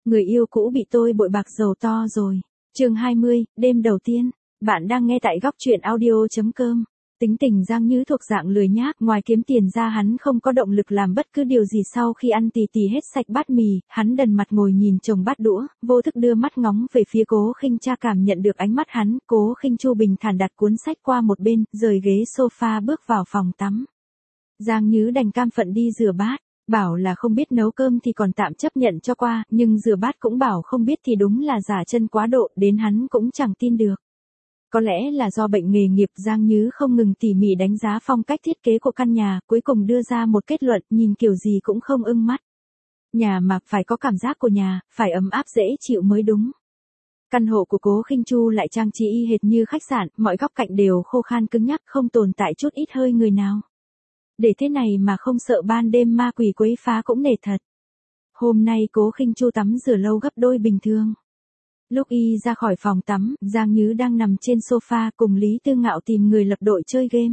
Người yêu cũ bị tôi bội bạc giàu to rồi. Chương 20, đêm đầu tiên. Bạn đang nghe tại góc truyện audio.com. Tính tình Giang Nhứ thuộc dạng lười nhác, ngoài kiếm tiền ra hắn không có động lực làm bất cứ điều gì. Sau khi ăn tì tì hết sạch bát mì, hắn đần mặt ngồi nhìn chồng bát đũa, vô thức đưa mắt ngóng về phía Cố Khinh Cha. Cảm nhận được ánh mắt hắn, Cố Khinh Chu bình thản đặt cuốn sách qua một bên, rời ghế sofa bước vào phòng tắm. Giang Nhứ đành cam phận đi rửa bát. Bảo là không biết nấu cơm thì còn tạm chấp nhận cho qua, nhưng rửa bát cũng bảo không biết thì đúng là giả chân quá độ, đến hắn cũng chẳng tin được. Có lẽ là do bệnh nghề nghiệp, Giang Nhứ không ngừng tỉ mỉ đánh giá phong cách thiết kế của căn nhà, cuối cùng đưa ra một kết luận, nhìn kiểu gì cũng không ưng mắt. Nhà mà phải có cảm giác của nhà, phải ấm áp dễ chịu mới đúng. Căn hộ của Cố Khinh Chu lại trang trí y hệt như khách sạn, mọi góc cạnh đều khô khan cứng nhắc, không tồn tại chút ít hơi người nào. Để thế này mà không sợ ban đêm ma quỷ quấy phá cũng nể thật. Hôm nay Cố Khinh Chu tắm rửa lâu gấp đôi bình thường. Lúc y ra khỏi phòng tắm, Giang Nhứ đang nằm trên sofa cùng Lý Tư Ngạo tìm người lập đội chơi game.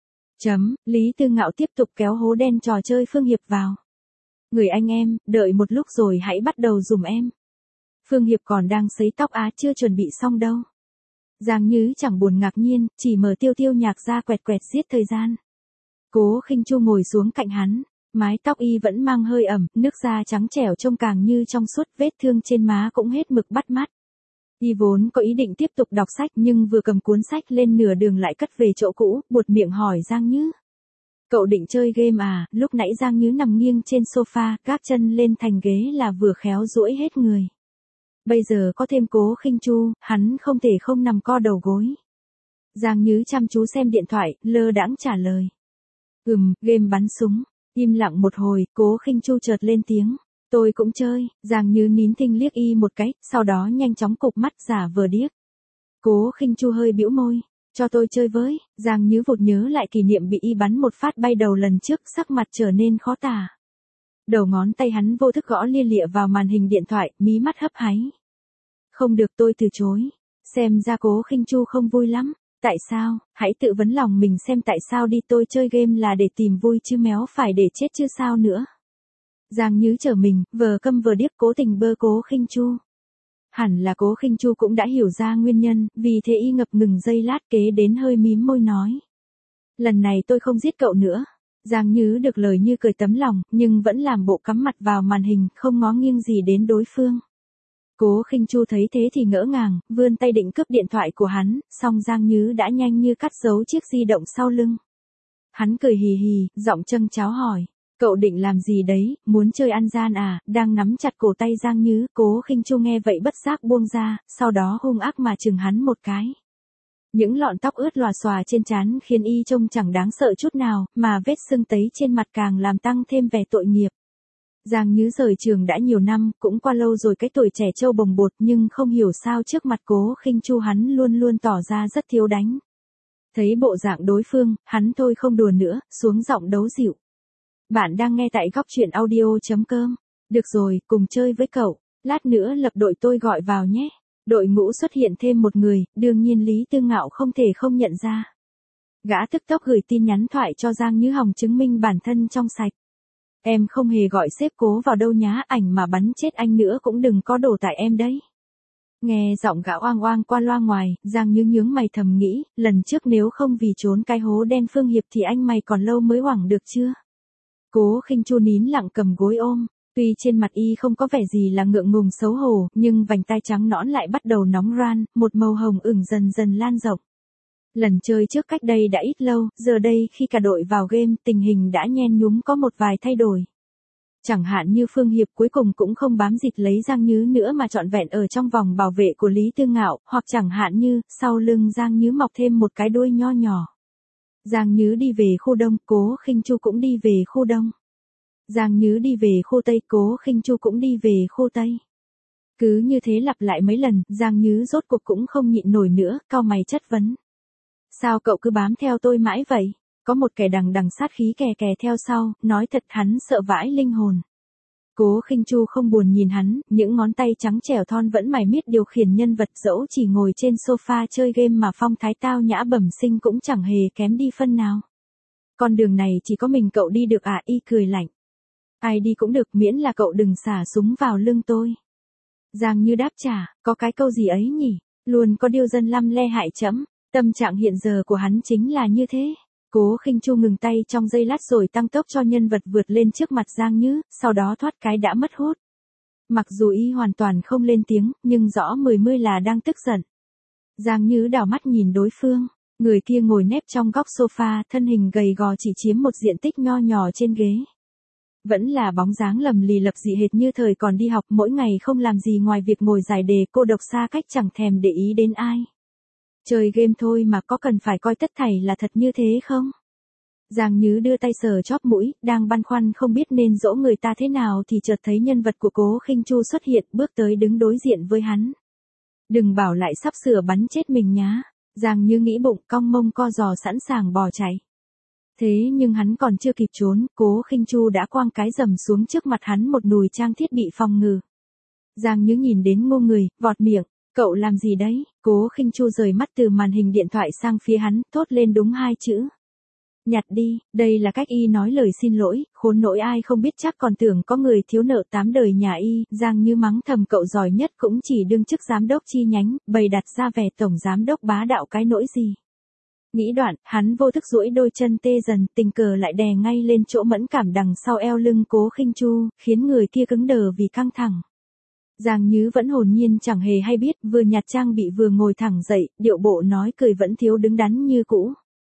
Lý Tư Ngạo tiếp tục kéo hố đen trò chơi Phương Hiệp vào. Người anh em, đợi một lúc rồi hãy bắt đầu dùm em. Phương Hiệp còn đang sấy tóc chưa chuẩn bị xong đâu. Giang Nhứ chẳng buồn ngạc nhiên, chỉ mở tiêu nhạc ra quẹt quẹt giết thời gian. Cố Khinh Chu ngồi xuống cạnh hắn, mái tóc y vẫn mang hơi ẩm, nước da trắng trẻo trông càng như trong suốt, vết thương trên má cũng hết mực bắt mắt. Y vốn có ý định tiếp tục đọc sách nhưng vừa cầm cuốn sách lên nửa đường lại cất về chỗ cũ, buột miệng hỏi Giang Nhứ. Cậu định chơi game à? Lúc nãy Giang Nhứ nằm nghiêng trên sofa, gác chân lên thành ghế là vừa khéo duỗi hết người. Bây giờ có thêm Cố Khinh Chu, hắn không thể không nằm co đầu gối. Giang Nhứ chăm chú xem điện thoại, lơ đãng trả lời. Game bắn súng. Im lặng một hồi, Cố Khinh Chu chợt lên tiếng. Tôi cũng chơi. Giang Nhứ nín thinh liếc y một cái, sau đó nhanh chóng cụp mắt giả vờ điếc. Cố Khinh Chu hơi bĩu môi. Cho tôi chơi với. Giang Nhứ vụt nhớ lại kỷ niệm bị y bắn một phát bay đầu lần trước, sắc mặt trở nên khó tả. Đầu ngón tay hắn vô thức gõ lia lịa vào màn hình điện thoại, mí mắt hấp háy. Không được, tôi từ chối. Xem ra Cố Khinh Chu không vui lắm. Tại sao? Hãy tự vấn lòng mình xem tại sao đi, tôi chơi game là để tìm vui chứ méo phải để chết chứ sao nữa. Giang Nhứ trở mình, vờ câm vờ điếc cố tình bơ Cố Khinh Chu. Hẳn là Cố Khinh Chu cũng đã hiểu ra nguyên nhân, vì thế y ngập ngừng giây lát kế đến hơi mím môi nói. Lần này tôi không giết cậu nữa. Giang Nhứ được lời như cười tấm lòng, nhưng vẫn làm bộ cắm mặt vào màn hình, không ngó nghiêng gì đến đối phương. Cố Khinh Chu thấy thế thì ngỡ ngàng, vươn tay định cướp điện thoại của hắn, song Giang Nhứ đã nhanh như cắt giấu chiếc di động sau lưng. Hắn cười hì hì, giọng châng cháo hỏi, cậu định làm gì đấy, muốn chơi ăn gian à? Đang nắm chặt cổ tay Giang Nhứ, Cố Khinh Chu nghe vậy bất giác buông ra, sau đó hung ác mà chừng hắn một cái. Những lọn tóc ướt lòa xòa trên trán khiến y trông chẳng đáng sợ chút nào, mà vết sưng tấy trên mặt càng làm tăng thêm vẻ tội nghiệp. Giang Nhứ rời trường đã nhiều năm, cũng qua lâu rồi cái tuổi trẻ trâu bồng bột, nhưng không hiểu sao trước mặt Cố Khinh Chu hắn luôn luôn tỏ ra rất thiếu đánh. Thấy bộ dạng đối phương, hắn thôi không đùa nữa, xuống giọng đấu dịu. Bạn đang nghe tại góc truyện audio.com. Được rồi, cùng chơi với cậu, lát nữa lập đội tôi gọi vào nhé. Đội ngũ xuất hiện thêm một người, đương nhiên Lý Tư Ngạo không thể không nhận ra. Gã tức tốc gửi tin nhắn thoại cho Giang Nhứ hòng chứng minh bản thân trong sạch. Em không hề gọi sếp Cố vào đâu nhá, ảnh mà bắn chết anh nữa cũng đừng có đổ tại em đấy. Nghe giọng gã oang oang qua loa ngoài, Giang Nhứ nhướng mày thầm nghĩ, lần trước nếu không vì trốn cái hố đen Phương Hiệp thì anh mày còn lâu mới hoảng được chưa? Cố Khinh Chu nín lặng cầm gối ôm, tuy trên mặt y không có vẻ gì là ngượng ngùng xấu hổ, nhưng vành tai trắng nõn lại bắt đầu nóng ran, một màu hồng ửng dần dần lan rộng. Lần chơi trước cách đây đã ít lâu, giờ đây khi cả đội vào game, tình hình đã nhen nhúm có một vài thay đổi. Chẳng hạn như Phương Hiệp cuối cùng cũng không bám dịt lấy Giang Nhứ nữa mà trọn vẹn ở trong vòng bảo vệ của Lý Tư Ngạo, hoặc chẳng hạn như, sau lưng Giang Nhứ mọc thêm một cái đuôi nho nhỏ. Giang Nhứ đi về khu Đông, Cố Khinh Chu cũng đi về khu Đông. Giang Nhứ đi về khu Tây, Cố Khinh Chu cũng đi về khu Tây. Cứ như thế lặp lại mấy lần, Giang Nhứ rốt cuộc cũng không nhịn nổi nữa, cau mày chất vấn. Sao cậu cứ bám theo tôi mãi vậy? Có một kẻ đằng đằng sát khí kè kè theo sau, nói thật hắn sợ vãi linh hồn. Cố Khinh Chu không buồn nhìn hắn, những ngón tay trắng trẻo thon vẫn mải miết điều khiển nhân vật, dẫu chỉ ngồi trên sofa chơi game mà phong thái tao nhã bẩm sinh cũng chẳng hề kém đi phân nào. Con đường này chỉ có mình cậu đi được à? Y cười lạnh. Ai đi cũng được miễn là cậu đừng xả súng vào lưng tôi. Giang Như đáp trả, có cái câu gì ấy nhỉ, luôn có điều dân lăm le hại trẫm, tâm trạng hiện giờ của hắn chính là như thế. Cố Khinh Chu ngừng tay trong giây lát rồi tăng tốc cho nhân vật vượt lên trước mặt Giang Như, sau đó thoát cái đã mất hút. Mặc dù y hoàn toàn không lên tiếng, nhưng rõ mười mươi là đang tức giận. Giang Như đảo mắt nhìn đối phương, người kia ngồi nép trong góc sofa, thân hình gầy gò chỉ chiếm một diện tích nho nhỏ trên ghế. Vẫn là bóng dáng lầm lì lập dị hệt như thời còn đi học, mỗi ngày không làm gì ngoài việc ngồi giải đề cô độc xa cách chẳng thèm để ý đến ai. Chơi game thôi mà có cần phải coi tất thảy là thật như thế không? Giang Như đưa tay sờ chóp mũi, đang băn khoăn không biết nên dỗ người ta thế nào thì chợt thấy nhân vật của Cố Khinh Chu xuất hiện, bước tới đứng đối diện với hắn. Đừng bảo lại sắp sửa bắn chết mình nhá. Giang Như nghĩ bụng, cong mông co giò sẵn sàng bỏ chạy. Thế nhưng hắn còn chưa kịp trốn, Cố Khinh Chu đã quăng cái rầm xuống trước mặt hắn một nùi trang thiết bị phòng ngự. Giang Như nhìn đến ngô người, vọt miệng, cậu làm gì đấy? Cố Khinh Chu rời mắt từ màn hình điện thoại sang phía hắn, thốt lên đúng hai chữ. Nhặt đi, đây là cách y nói lời xin lỗi, khốn nỗi ai không biết chắc còn tưởng có người thiếu nợ 8 đời nhà y. Giang Như mắng thầm cậu giỏi nhất cũng chỉ đương chức giám đốc chi nhánh, bày đặt ra vẻ tổng giám đốc bá đạo cái nỗi gì. Nghĩ đoạn, hắn vô thức duỗi đôi chân tê dần, tình cờ lại đè ngay lên chỗ mẫn cảm đằng sau eo lưng Cố Khinh Chu, khiến người kia cứng đờ vì căng thẳng. Giang Như vẫn hồn nhiên chẳng hề hay biết, vừa nhặt trang bị vừa ngồi thẳng dậy, điệu bộ nói cười vẫn thiếu đứng đắn như cũ.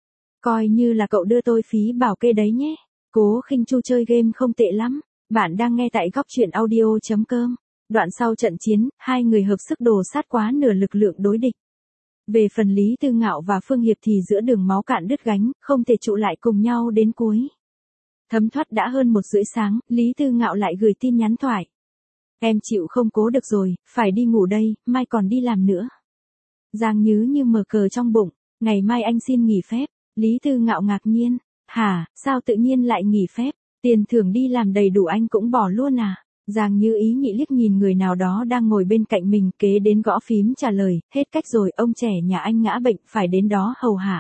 Coi như là cậu đưa tôi phí bảo kê đấy nhé. Cố Khinh Chu chơi game không tệ lắm. Bạn đang nghe tại góc truyện audio.com. Đoạn sau trận chiến, hai người hợp sức đổ sát quá nửa lực lượng đối địch. Về phần Lý Tư Ngạo và Phương Hiệp thì giữa đường máu cạn đứt gánh, không thể trụ lại cùng nhau đến cuối. Thấm thoát đã hơn 1:30 sáng, Lý Tư Ngạo lại gửi tin nhắn thoại. Em chịu không cố được rồi, phải đi ngủ đây, mai còn đi làm nữa. Giang như mở cờ trong bụng, ngày mai anh xin nghỉ phép. Lý Tư Ngạo ngạc nhiên, hả, sao tự nhiên lại nghỉ phép, tiền thưởng đi làm đầy đủ anh cũng bỏ luôn à? Giang Như ý nhị liếc nhìn người nào đó đang ngồi bên cạnh mình, kế đến gõ phím trả lời, hết cách rồi, ông trẻ nhà anh ngã bệnh, phải đến đó hầu hạ.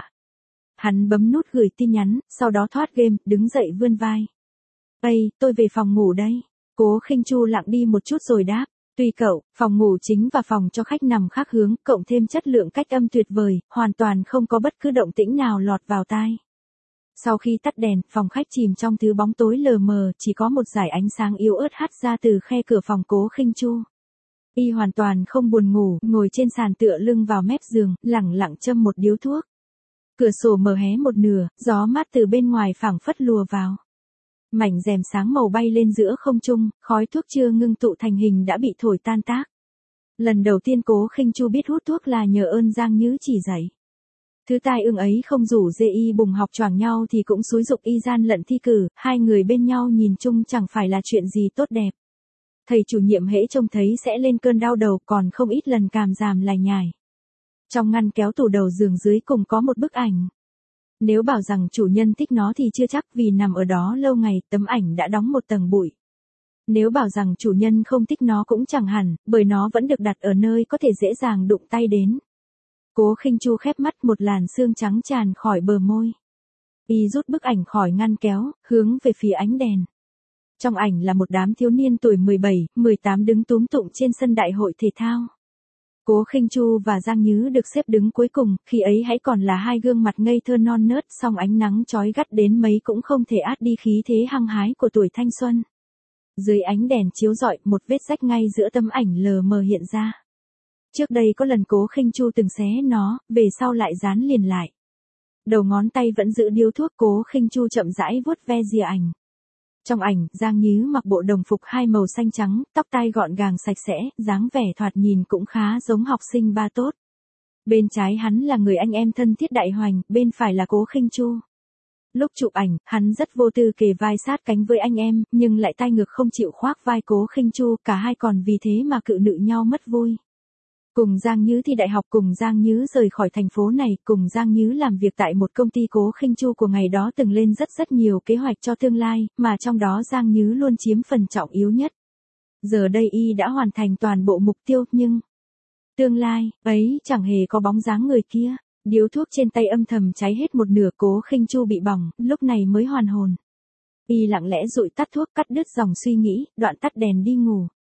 Hắn bấm nút gửi tin nhắn, sau đó thoát game, đứng dậy vươn vai. Ây, tôi về phòng ngủ đây. Cố Khinh Chu lặng đi một chút rồi đáp. Tùy cậu, phòng ngủ chính và phòng cho khách nằm khác hướng, cộng thêm chất lượng cách âm tuyệt vời, hoàn toàn không có bất cứ động tĩnh nào lọt vào tai. Sau khi tắt đèn, phòng khách chìm trong thứ bóng tối lờ mờ, chỉ có một dải ánh sáng yếu ớt hắt ra từ khe cửa phòng Cố Khinh Chu. Y hoàn toàn không buồn ngủ, ngồi trên sàn tựa lưng vào mép giường, lẳng lặng châm một điếu thuốc. Cửa sổ mở hé một nửa, gió mát từ bên ngoài phảng phất lùa vào. Mảnh rèm sáng màu bay lên giữa không trung, khói thuốc chưa ngưng tụ thành hình đã bị thổi tan tác. Lần đầu tiên Cố Khinh Chu biết hút thuốc là nhờ ơn Giang Như chỉ dạy. Thứ tai ương ấy không rủ dê y bùng học choàng nhau thì cũng xúi giục y gian lận thi cử, hai người bên nhau nhìn chung chẳng phải là chuyện gì tốt đẹp. Thầy chủ nhiệm hễ trông thấy sẽ lên cơn đau đầu, còn không ít lần càm ràm lải nhải. Trong ngăn kéo tủ đầu giường dưới cùng có một bức ảnh. Nếu bảo rằng chủ nhân thích nó thì chưa chắc, vì nằm ở đó lâu ngày, tấm ảnh đã đóng một tầng bụi. Nếu bảo rằng chủ nhân không thích nó cũng chẳng hẳn, bởi nó vẫn được đặt ở nơi có thể dễ dàng đụng tay đến. Cố Khinh Chu khép mắt, một làn sương trắng tràn khỏi bờ môi. Y rút bức ảnh khỏi ngăn kéo, hướng về phía ánh đèn. Trong ảnh là một đám thiếu niên tuổi 17, 18 đứng túm tụm trên sân đại hội thể thao. Cố Khinh Chu và Giang Như được xếp đứng cuối cùng, khi ấy hãy còn là hai gương mặt ngây thơ non nớt, song ánh nắng chói gắt đến mấy cũng không thể át đi khí thế hăng hái của tuổi thanh xuân. Dưới ánh đèn chiếu rọi, một vết rách ngay giữa tấm ảnh lờ mờ hiện ra. Trước đây có lần Cố Khinh Chu từng xé nó, về sau lại dán liền lại. Đầu ngón tay vẫn giữ điếu thuốc, Cố Khinh Chu chậm rãi vuốt ve rìa ảnh. Trong ảnh, Giang Như mặc bộ đồng phục hai màu xanh trắng, tóc tai gọn gàng sạch sẽ, dáng vẻ thoạt nhìn cũng khá giống học sinh ba tốt. Bên trái hắn là người anh em thân thiết Đại Hoành, bên phải là Cố Khinh Chu. Lúc chụp ảnh, hắn rất vô tư kề vai sát cánh với anh em, nhưng lại tay ngược không chịu khoác vai Cố Khinh Chu, cả hai còn vì thế mà cự nữ nhau mất vui. Cùng Giang Như thi đại học, cùng Giang Như rời khỏi thành phố này, cùng Giang Như làm việc tại một công ty, Cố Khinh Chu của ngày đó từng lên rất nhiều kế hoạch cho tương lai, mà trong đó Giang Như luôn chiếm phần trọng yếu nhất. Giờ đây y đã hoàn thành toàn bộ mục tiêu, nhưng tương lai ấy chẳng hề có bóng dáng người kia. Điếu thuốc trên tay âm thầm cháy hết một nửa, Cố Khinh Chu bị bỏng, lúc này mới hoàn hồn. Y lặng lẽ dụi tắt thuốc, cắt đứt dòng suy nghĩ, đoạn tắt đèn đi ngủ.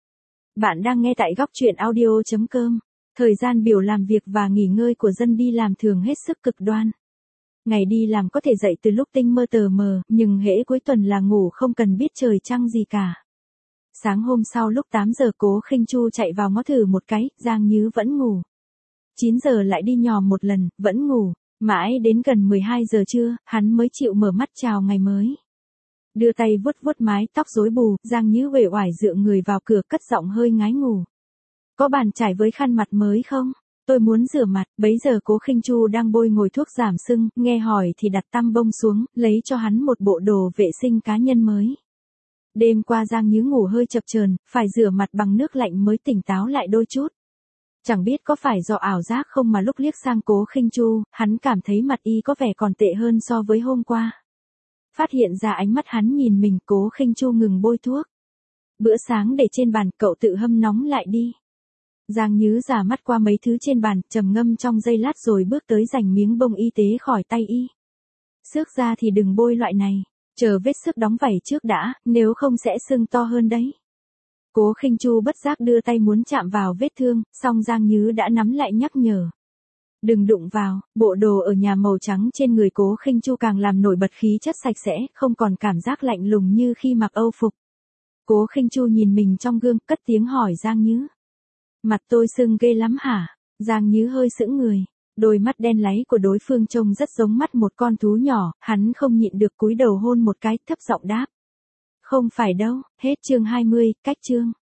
Bạn đang nghe tại góc truyện audio.com. Thời gian biểu làm việc và nghỉ ngơi của dân đi làm thường hết sức cực đoan. Ngày đi làm có thể dậy từ lúc tinh mơ tờ mờ, nhưng hễ cuối tuần là ngủ không cần biết trời trăng gì cả. Sáng hôm sau lúc 8 giờ Cố Khinh Chu chạy vào ngó thử một cái, Giang Nhứ vẫn ngủ. 9 giờ lại đi nhòm một lần, vẫn ngủ. Mãi đến gần 12 giờ trưa, hắn mới chịu mở mắt chào ngày mới. Đưa tay vuốt vuốt mái tóc rối bù, Giang Nhứ uể oải dựa người vào cửa cất giọng hơi ngái ngủ. Có bàn chải với khăn mặt mới không? Tôi muốn rửa mặt. Bấy giờ Cố Khinh Chu đang bôi ngồi thuốc giảm sưng, nghe hỏi thì đặt tăm bông xuống, lấy cho hắn một bộ đồ vệ sinh cá nhân mới. Đêm qua Giang Nhứ ngủ hơi chập chờn, phải rửa mặt bằng nước lạnh mới tỉnh táo lại đôi chút. Chẳng biết có phải do ảo giác không mà lúc liếc sang Cố Khinh Chu, hắn cảm thấy mặt y có vẻ còn tệ hơn so với hôm qua. Phát hiện ra ánh mắt hắn nhìn mình, Cố Khinh Chu ngừng bôi thuốc. Bữa sáng để trên bàn, cậu tự hâm nóng lại đi. Giang Nhứ giả mắt qua mấy thứ trên bàn, trầm ngâm trong giây lát rồi bước tới giành miếng bông y tế khỏi tay y. Xước ra thì đừng bôi loại này, chờ vết xước đóng vảy trước đã, nếu không sẽ sưng to hơn đấy. Cố Khinh Chu bất giác đưa tay muốn chạm vào vết thương, song Giang Nhứ đã nắm lại nhắc nhở. Đừng đụng vào. Bộ đồ ở nhà màu trắng trên người Cố Khinh Chu càng làm nổi bật khí chất sạch sẽ, không còn cảm giác lạnh lùng như khi mặc âu phục. Cố Khinh Chu nhìn mình trong gương, cất tiếng hỏi Giang Nhứ. Mặt tôi sưng ghê lắm hả? Giang Nhứ hơi sững người. Đôi mắt đen láy của đối phương trông rất giống mắt một con thú nhỏ, hắn không nhịn được cúi đầu hôn một cái, thấp giọng đáp. Không phải đâu. Hết chương 20, cách chương.